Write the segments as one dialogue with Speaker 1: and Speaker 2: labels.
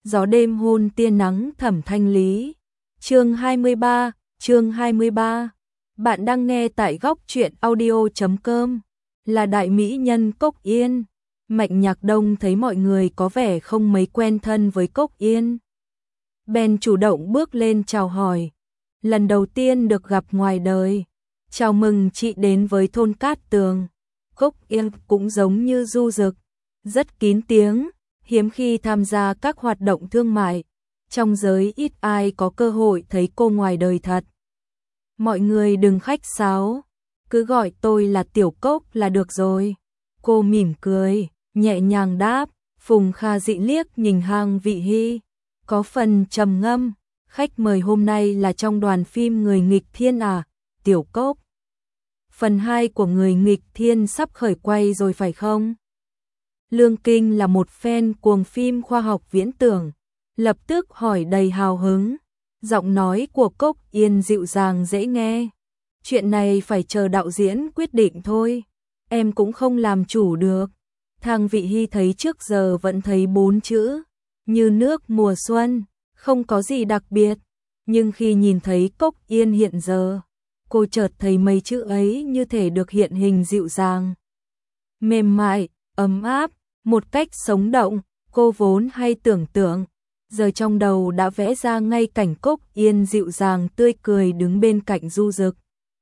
Speaker 1: gió đêm hôn tia nắng thẩm thanh lý. Chương 23. Bạn đang nghe tại góc truyện audio.com. Là đại mỹ nhân Cốc Yên. Mạnh Nhạc Đông thấy mọi người có vẻ không mấy quen thân với Cốc Yên, bèn chủ động bước lên chào hỏi. Lần đầu tiên được gặp ngoài đời. Chào mừng chị đến với thôn Cát Tường. Cốc Yên cũng giống như Du Dực, rất kín tiếng, hiếm khi tham gia các hoạt động thương mại. Trong giới ít ai có cơ hội thấy cô ngoài đời thật. Mọi người đừng khách sáo, cứ gọi tôi là Tiểu Cốc là được rồi. Cô mỉm cười, nhẹ nhàng đáp. Phùng Kha Dị liếc nhìn Hang Vị Hy, có phần trầm ngâm. Khách mời hôm nay là trong đoàn phim Người Nghịch Thiên à, Tiểu Cốc? Phần 2 của Người Nghịch Thiên sắp khởi quay rồi phải không? Lương Kinh là một fan cuồng phim khoa học viễn tưởng, lập tức hỏi đầy hào hứng. Giọng nói của Cốc Yên dịu dàng dễ nghe. Chuyện này phải chờ đạo diễn quyết định thôi, em cũng không làm chủ được. Thang Vị Hy thấy trước giờ vẫn thấy 4 chữ, như nước mùa xuân, không có gì đặc biệt. Nhưng khi nhìn thấy Cốc Yên hiện giờ, cô chợt thấy mấy chữ ấy như thể được hiện hình dịu dàng, mềm mại, ấm áp, một cách sống động. Cô vốn hay tưởng tượng, giờ trong đầu đã vẽ ra ngay cảnh Cốc Yên dịu dàng tươi cười đứng bên cạnh Du Dực.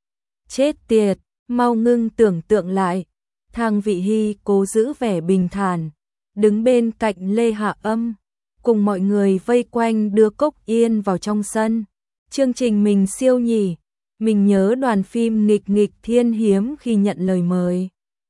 Speaker 1: Chết tiệt, mau ngưng tưởng tượng lại. Thang Vị Hy cố giữ vẻ bình thản, đứng bên cạnh Lê Hạ Âm, cùng mọi người vây quanh đưa Cốc Yên vào trong sân. Chương trình mình siêu nhỉ, mình nhớ đoàn phim Nghịch Nghịch Thiên hiếm khi nhận lời mời.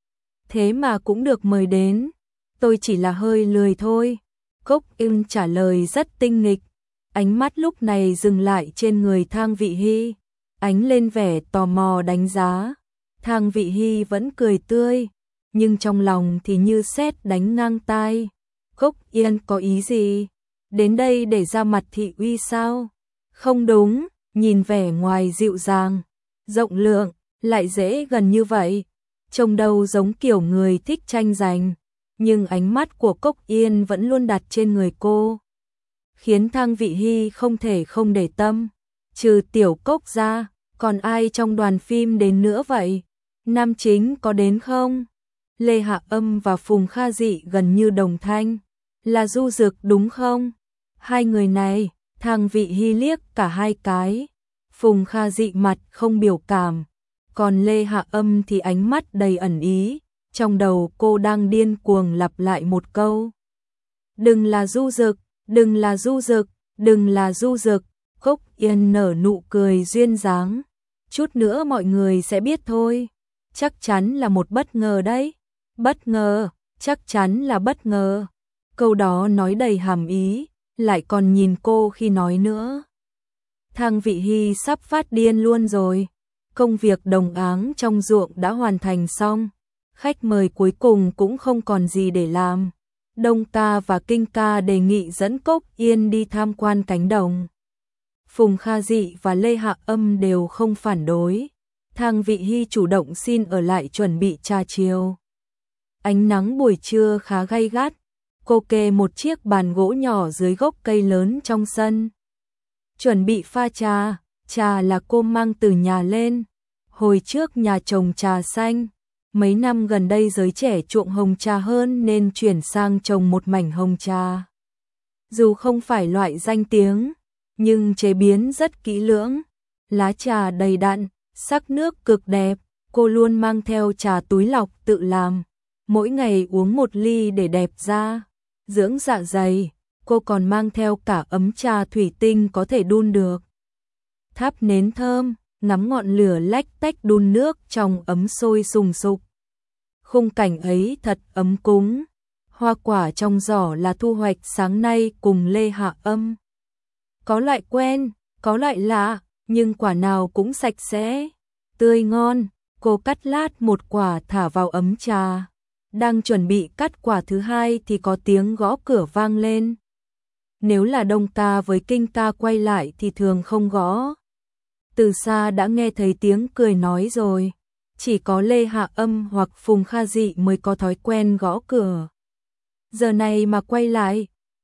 Speaker 1: Thế mà cũng được mời đến, tôi chỉ là hơi lười thôi. Cốc Yên trả lời rất tinh nghịch, ánh mắt lúc này dừng lại trên người Thang Vị Hy, ánh lên vẻ tò mò đánh giá. Thang Vị Hy vẫn cười tươi, nhưng trong lòng thì như sét đánh ngang tai. Cốc Yên có ý gì? Đến đây để ra mặt thị uy sao? Không đúng, nhìn vẻ ngoài dịu dàng, rộng lượng, lại dễ gần như vậy, trông đâu giống kiểu người thích tranh giành. Nhưng ánh mắt của Cốc Yên vẫn luôn đặt trên người cô, khiến Thang Vị Hy không thể không để tâm. Trừ Tiểu Cốc ra, còn ai trong đoàn phim đến nữa vậy? Nam chính có đến không? Lê Hạ Âm và Phùng Kha Dị gần như đồng thanh. Là Du Dực đúng không? Hai người này, Thang Vị Hy liếc cả hai cái. Phùng Kha Dị mặt không biểu cảm, còn Lê Hạ Âm thì ánh mắt đầy ẩn ý. Trong đầu cô đang điên cuồng lặp lại một câu. Đừng là Du Dực, đừng là Du Dực, đừng là Du Dực. Cốc Yên nở nụ cười duyên dáng. Chút nữa mọi người sẽ biết thôi. Chắc chắn là một bất ngờ đấy. Bất ngờ, chắc chắn là bất ngờ. Câu đó nói đầy hàm ý, lại còn nhìn cô khi nói nữa. Thang Vị Hy sắp phát điên luôn rồi. Công việc đồng áng trong ruộng đã hoàn thành xong. Khách mời cuối cùng cũng không còn gì để làm. Đông ca và Kinh ca đề nghị dẫn Cốc Yên đi tham quan cánh đồng. Phùng Kha Dị và Lê Hạ Âm đều không phản đối. Thang Vị Hy chủ động xin ở lại chuẩn bị trà chiều. Ánh nắng buổi trưa khá gay gắt. Cô kê một chiếc bàn gỗ nhỏ dưới gốc cây lớn trong sân, chuẩn bị pha trà. Trà là cô mang từ nhà lên. Hồi trước nhà trồng trà xanh, mấy năm gần đây giới trẻ chuộng hồng trà hơn nên chuyển sang trồng một mảnh hồng trà. Dù không phải loại danh tiếng, nhưng chế biến rất kỹ lưỡng. Lá trà đầy đặn, sắc nước cực đẹp. Cô luôn mang theo trà túi lọc tự làm, mỗi ngày uống một ly để đẹp da, dưỡng dạ dày. Cô còn mang theo cả ấm trà thủy tinh có thể đun được. Thắp nến thơm, ngắm ngọn lửa lách tách đun nước trong ấm sôi sùng sục. Khung cảnh ấy thật ấm cúng. Hoa quả trong giỏ là thu hoạch sáng nay cùng Lê Hạ Âm. Có loại quen, có loại lạ, nhưng quả nào cũng sạch sẽ, tươi ngon. Cô cắt lát một quả thả vào ấm trà. Đang chuẩn bị cắt quả thứ hai thì có tiếng gõ cửa vang lên. Nếu là Đông ca với Kinh ca quay lại thì thường không gõ. Từ xa đã nghe thấy tiếng cười nói rồi. Chỉ có Lê Hạ Âm hoặc Phùng Kha Dị mới có thói quen gõ cửa. Giờ này mà quay lại,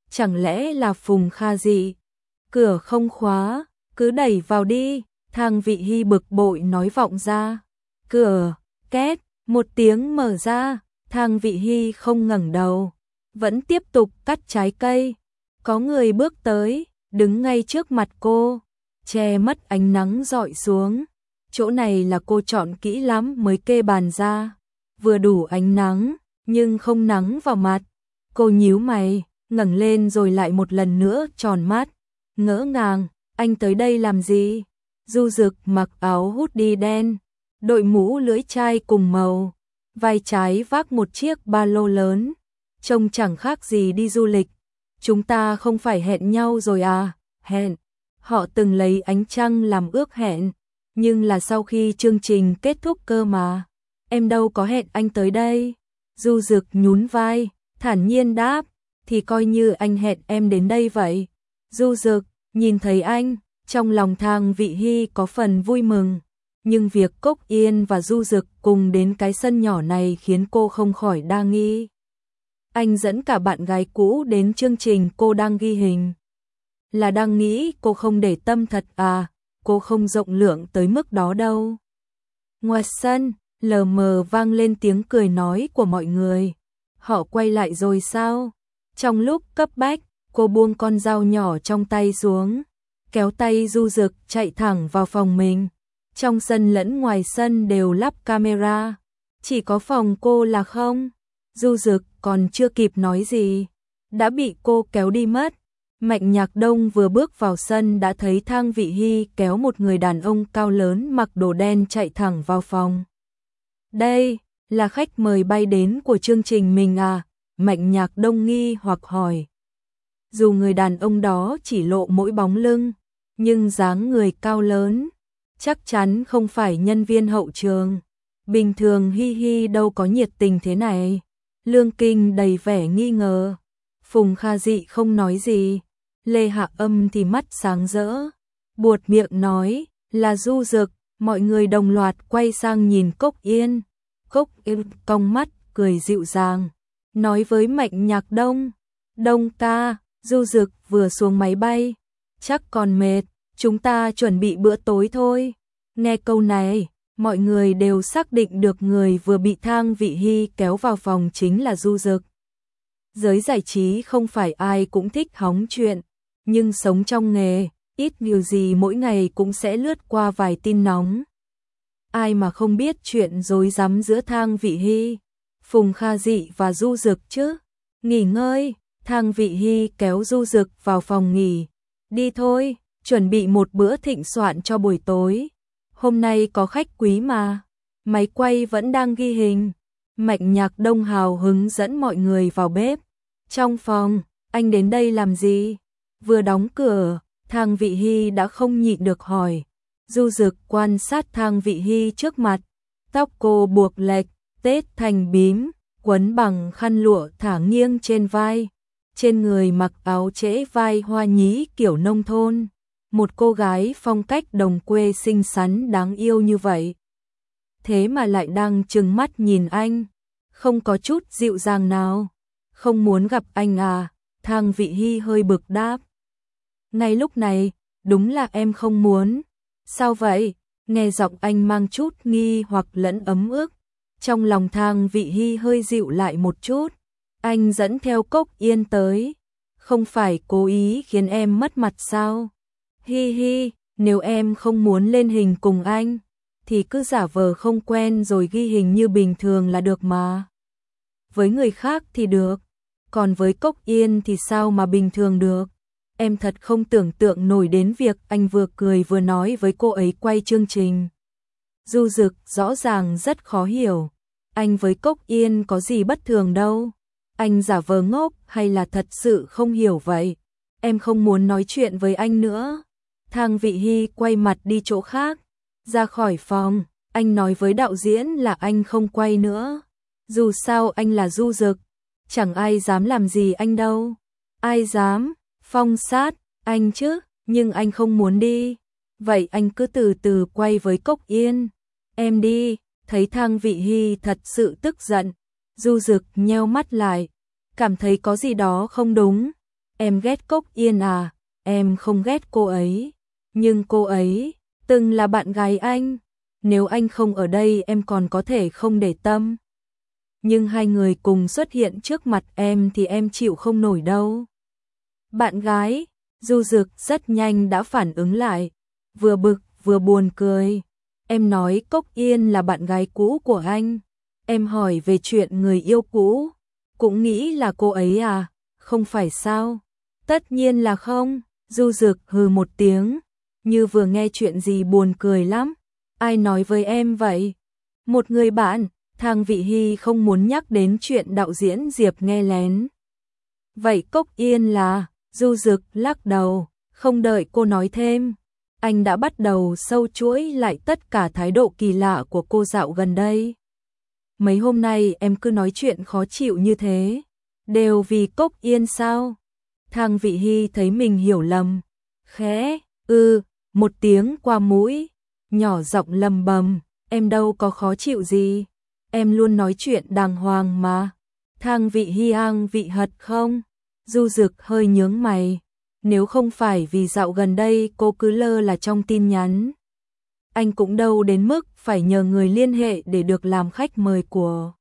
Speaker 1: chẳng lẽ là Phùng Kha Dị? Cửa không khóa, cứ đẩy vào đi, Thang Vị Hy bực bội nói vọng ra. Cửa, két, một tiếng mở ra, Thang Vị Hy không ngẩng đầu, vẫn tiếp tục cắt trái cây. Có người bước tới, đứng ngay trước mặt cô, che mất ánh nắng rọi xuống. Chỗ này là cô chọn kỹ lắm mới kê bàn ra, vừa đủ ánh nắng, nhưng không nắng vào mặt. Cô nhíu mày, ngẩng lên rồi lại một lần nữa tròn mắt, ngỡ ngàng, anh tới đây làm gì? Du Dực mặc áo hoodie đen, đội mũ lưỡi chai cùng màu, vai trái vác một chiếc ba lô lớn, trông chẳng khác gì đi du lịch. Chúng ta không phải hẹn nhau rồi à? Hẹn. Họ từng lấy ánh trăng làm ước hẹn, nhưng là sau khi chương trình kết thúc cơ mà. Em đâu có hẹn anh tới đây. Du Dực nhún vai, thản nhiên đáp, thì coi như anh hẹn em đến đây vậy. Du Dực nhìn thấy anh, trong lòng Thang Vị Hy có phần vui mừng, nhưng việc Cốc Yên và Du Dực cùng đến cái sân nhỏ này khiến cô không khỏi đa nghi. Anh dẫn cả bạn gái cũ đến chương trình cô đang ghi hình. Là đang nghĩ cô không để tâm thật à, cô không rộng lượng tới mức đó đâu. Ngoài sân, lờ mờ vang lên tiếng cười nói của mọi người. Họ quay lại rồi sao? Trong lúc cấp bách, cô buông con dao nhỏ trong tay xuống, kéo tay Du Dực chạy thẳng vào phòng mình. Trong sân lẫn ngoài sân đều lắp camera, chỉ có phòng cô là không. Du Dực còn chưa kịp nói gì, đã bị cô kéo đi mất. Mạnh Nhạc Đông vừa bước vào sân đã thấy Thang Vị Hy kéo một người đàn ông cao lớn mặc đồ đen chạy thẳng vào phòng. Đây là khách mời bay đến của chương trình mình à? Mạnh Nhạc Đông nghi hoặc hỏi. Dù người đàn ông đó chỉ lộ mỗi bóng lưng, nhưng dáng người cao lớn, chắc chắn không phải nhân viên hậu trường. Bình thường Hi Hi đâu có nhiệt tình thế này. Lương Kinh đầy vẻ nghi ngờ. Phùng Kha Dị không nói gì. Lê Hạ Âm thì mắt sáng rỡ, buột miệng nói là Du Dực. Mọi người đồng loạt quay sang nhìn Cốc Yên. Cốc Yên cong mắt cười dịu dàng, nói với Mạnh Nhạc Đông. Đông ca, Du Dực vừa xuống máy bay, chắc còn mệt, chúng ta chuẩn bị bữa tối thôi. Nghe câu này, mọi người đều xác định được người vừa bị Thang Vị Hy kéo vào phòng chính là Du Dực. Giới giải trí không phải ai cũng thích hóng chuyện, nhưng sống trong nghề, ít nhiều gì mỗi ngày cũng sẽ lướt qua vài tin nóng. Ai mà không biết chuyện rối rắm giữa Thang Vị Hy, Phùng Kha Dị và Du Dực chứ. Nghỉ ngơi, Thang Vị Hy kéo Du Dực vào phòng nghỉ. Đi thôi, chuẩn bị một bữa thịnh soạn cho buổi tối. Hôm nay có khách quý mà. Máy quay vẫn đang ghi hình. Mạnh Nhạc Đông hào hứng dẫn mọi người vào bếp. Trong phòng, anh đến đây làm gì? Vừa đóng cửa, Thang Vị Hy đã không nhịn được hỏi. Du Dực quan sát Thang Vị Hy trước mặt. Tóc cô buộc lệch, tết thành bím, quấn bằng khăn lụa thả nghiêng trên vai. Trên người mặc áo trễ vai hoa nhí kiểu nông thôn. Một cô gái phong cách đồng quê xinh xắn đáng yêu như vậy. Thế mà lại đang trừng mắt nhìn anh, không có chút dịu dàng nào. Không muốn gặp anh à? Thang Vị Hy hơi bực đáp. Ngay lúc này, đúng là em không muốn. Sao vậy? Nghe giọng anh mang chút nghi hoặc lẫn ấm ức. Trong lòng Thang Vị Hy hơi dịu lại một chút. Anh dẫn theo Cốc Yên tới, không phải cố ý khiến em mất mặt sao? Hi hi, nếu em không muốn lên hình cùng anh, thì cứ giả vờ không quen rồi ghi hình như bình thường là được mà. Với người khác thì được, còn với Cốc Yên thì sao mà bình thường được? Em thật không tưởng tượng nổi đến việc anh vừa cười vừa nói với cô ấy quay chương trình. Du Dực rõ ràng rất khó hiểu. Anh với Cốc Yên có gì bất thường đâu. Anh giả vờ ngốc hay là thật sự không hiểu vậy? Em không muốn nói chuyện với anh nữa. Thang Vị Hy quay mặt đi chỗ khác. Ra khỏi phòng, anh nói với đạo diễn là anh không quay nữa. Dù sao anh là Du Dực, chẳng ai dám làm gì anh đâu. Ai dám phong sát anh chứ, nhưng anh không muốn đi. Vậy anh cứ từ từ quay với Cốc Yên. Em đi. Thấy Thang Vị Hy thật sự tức giận, Du Dực nheo mắt lại, cảm thấy có gì đó không đúng. Em ghét Cốc Yên à? Em không ghét cô ấy, nhưng cô ấy từng là bạn gái anh. Nếu anh không ở đây em còn có thể không để tâm. Nhưng hai người cùng xuất hiện trước mặt em thì em chịu không nổi đâu. Bạn gái, Du Dực rất nhanh đã phản ứng lại, vừa bực vừa buồn cười. Em nói Cốc Yên là bạn gái cũ của anh. Em hỏi về chuyện người yêu cũ, cũng nghĩ là cô ấy à, không phải sao? Tất nhiên là không. Du Dực hừ một tiếng, như vừa nghe chuyện gì buồn cười lắm. Ai nói với em vậy? Một người bạn. Thang Vị Hy không muốn nhắc đến chuyện đạo diễn Diệp nghe lén. Vậy Cốc Yên là? Du Dực lắc đầu, không đợi cô nói thêm. Anh đã bắt đầu sâu chuỗi lại tất cả thái độ kỳ lạ của cô dạo gần đây. Mấy hôm nay em cứ nói chuyện khó chịu như thế, đều vì Cốc Yên sao? Thang Vị Hy thấy mình hiểu lầm, khẽ, một tiếng qua mũi, nhỏ giọng lầm bầm, em đâu có khó chịu gì, em luôn nói chuyện đàng hoàng mà. Thang Vị Hy vị hật không? Du Dực hơi nhướng mày, nếu không phải vì dạo gần đây cô cứ lơ là trong tin nhắn, anh cũng đâu đến mức phải nhờ người liên hệ để được làm khách mời của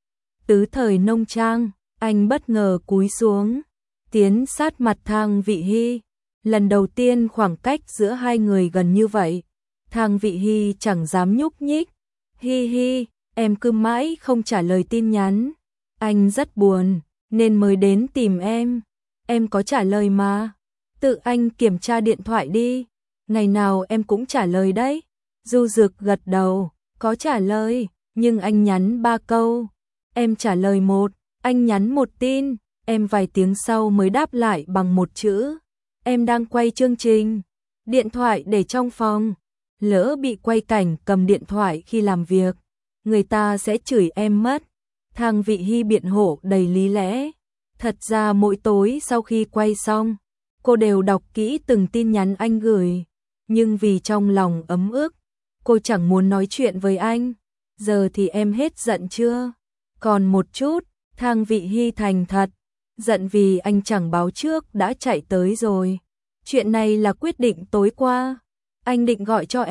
Speaker 1: Tứ Thời Nông Trang. Anh bất ngờ cúi xuống, tiến sát mặt Thang Vị Hy. Lần đầu tiên khoảng cách giữa hai người gần như vậy. Thang Vị Hy chẳng dám nhúc nhích. Hi hi, em cứ mãi không trả lời tin nhắn. Anh rất buồn, nên mới đến tìm em. Em có trả lời mà. Tự anh kiểm tra điện thoại đi. Ngày nào em cũng trả lời đấy. Du Dực gật đầu, có trả lời, nhưng anh nhắn 3 câu. Em trả lời 1, anh nhắn 1 tin, em vài tiếng sau mới đáp lại bằng 1 chữ. Em đang quay chương trình, điện thoại để trong phòng. Lỡ bị quay cảnh cầm điện thoại khi làm việc, người ta sẽ chửi em mất. Thang Vị Hy biện hộ đầy lý lẽ. Thật ra mỗi tối sau khi quay xong, cô đều đọc kỹ từng tin nhắn anh gửi. Nhưng vì trong lòng ấm ức, cô chẳng muốn nói chuyện với anh. Giờ thì em hết giận chưa? Còn một chút. Thang Vị Hy thành thật. Giận vì anh chẳng báo trước đã chạy tới rồi. Chuyện này là quyết định tối qua. Anh định gọi cho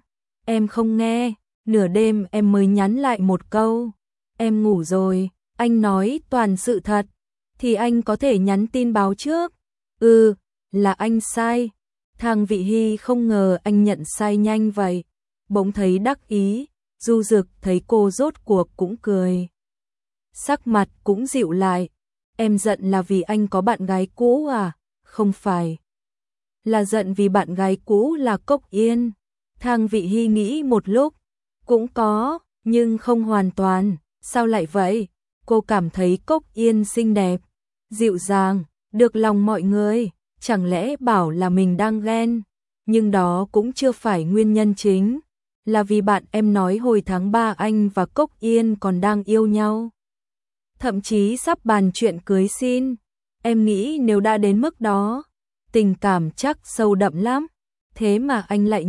Speaker 1: em không nghe. Nửa đêm em mới nhắn lại 1 câu. Em ngủ rồi. Anh nói toàn sự thật, thì anh có thể nhắn tin báo trước. Là anh sai. Thang Vị Hy không ngờ anh nhận sai nhanh vậy. Bỗng thấy đắc ý. Du Dực thấy cô rốt cuộc cũng cười. Sắc mặt cũng dịu lại. Em giận là vì anh có bạn gái cũ à? Không phải. Là giận vì bạn gái cũ là Cốc Yên. Thang Vị Hy nghĩ một lúc. Cũng có, nhưng không hoàn toàn. Sao lại vậy? Cô cảm thấy Cốc Yên xinh đẹp, dịu dàng, được lòng mọi người. Chẳng lẽ bảo là mình đang ghen? Nhưng đó cũng chưa phải nguyên nhân chính. Là vì bạn em nói hồi tháng 3 anh và Cốc Yên còn đang yêu nhau. Thậm chí sắp bàn chuyện cưới xin. Em nghĩ nếu đã đến mức đó, tình cảm chắc sâu đậm lắm. Thế mà anh lại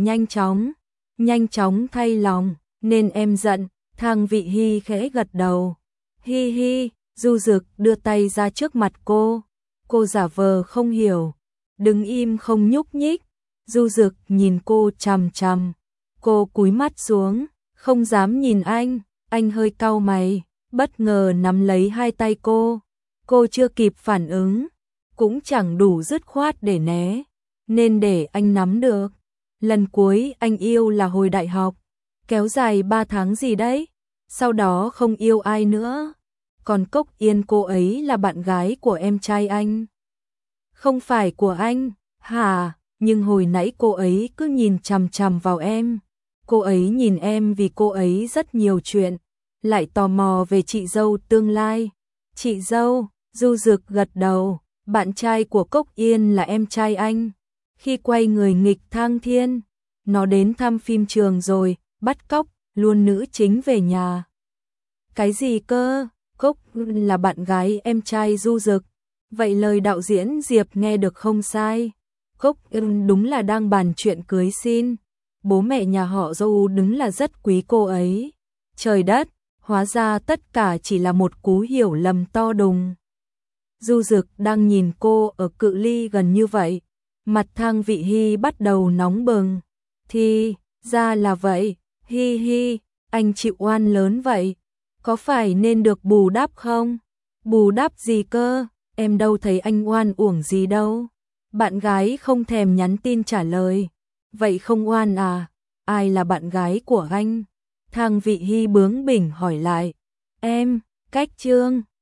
Speaker 1: nhanh chóng thay lòng, nên em giận. Thang Vị Hy khẽ gật đầu. Hi hi, Du Dực đưa tay ra trước mặt cô. Cô giả vờ không hiểu, đứng im không nhúc nhích. Du Dực nhìn cô chằm chằm. Cô cúi mắt xuống, không dám nhìn anh hơi cau mày, bất ngờ nắm lấy hai tay cô. Cô chưa kịp phản ứng, cũng chẳng đủ dứt khoát để né, nên để anh nắm được. Lần cuối anh yêu là hồi đại học, kéo dài 3 tháng gì đấy, sau đó không yêu ai nữa. Còn Cốc Yên cô ấy là bạn gái của em trai anh. Không phải của anh, hả? Nhưng hồi nãy cô ấy cứ nhìn chằm chằm vào em. Cô ấy nhìn em vì cô ấy rất nhiều chuyện, lại tò mò về chị dâu tương lai. Chị dâu? Du Dực gật đầu, bạn trai của Cốc Yên là em trai anh. Khi quay Người Nghịch Thang Thiên, nó đến thăm phim trường rồi, bắt cóc luôn nữ chính về nhà. Cái gì cơ? Cốc là bạn gái em trai Du Dực. Vậy lời đạo diễn Diệp nghe được không sai. Cốc đúng là đang bàn chuyện cưới xin. Bố mẹ nhà họ dâu đứng là rất quý cô ấy. Trời đất, hóa ra tất cả chỉ là một cú hiểu lầm to đùng. Du Dực đang nhìn cô ở cự ly gần như vậy, mặt Thang Vị Hy bắt đầu nóng bừng. Thì ra là vậy, hi hi, anh chịu oan lớn vậy, có phải nên được bù đắp không? Bù đắp gì cơ, em đâu thấy anh oan uổng gì đâu. Bạn gái không thèm nhắn tin trả lời. Vậy không oan à? Ai là bạn gái của anh? Thang Vị Hy bướng bỉnh hỏi lại. Em, Cách Trương.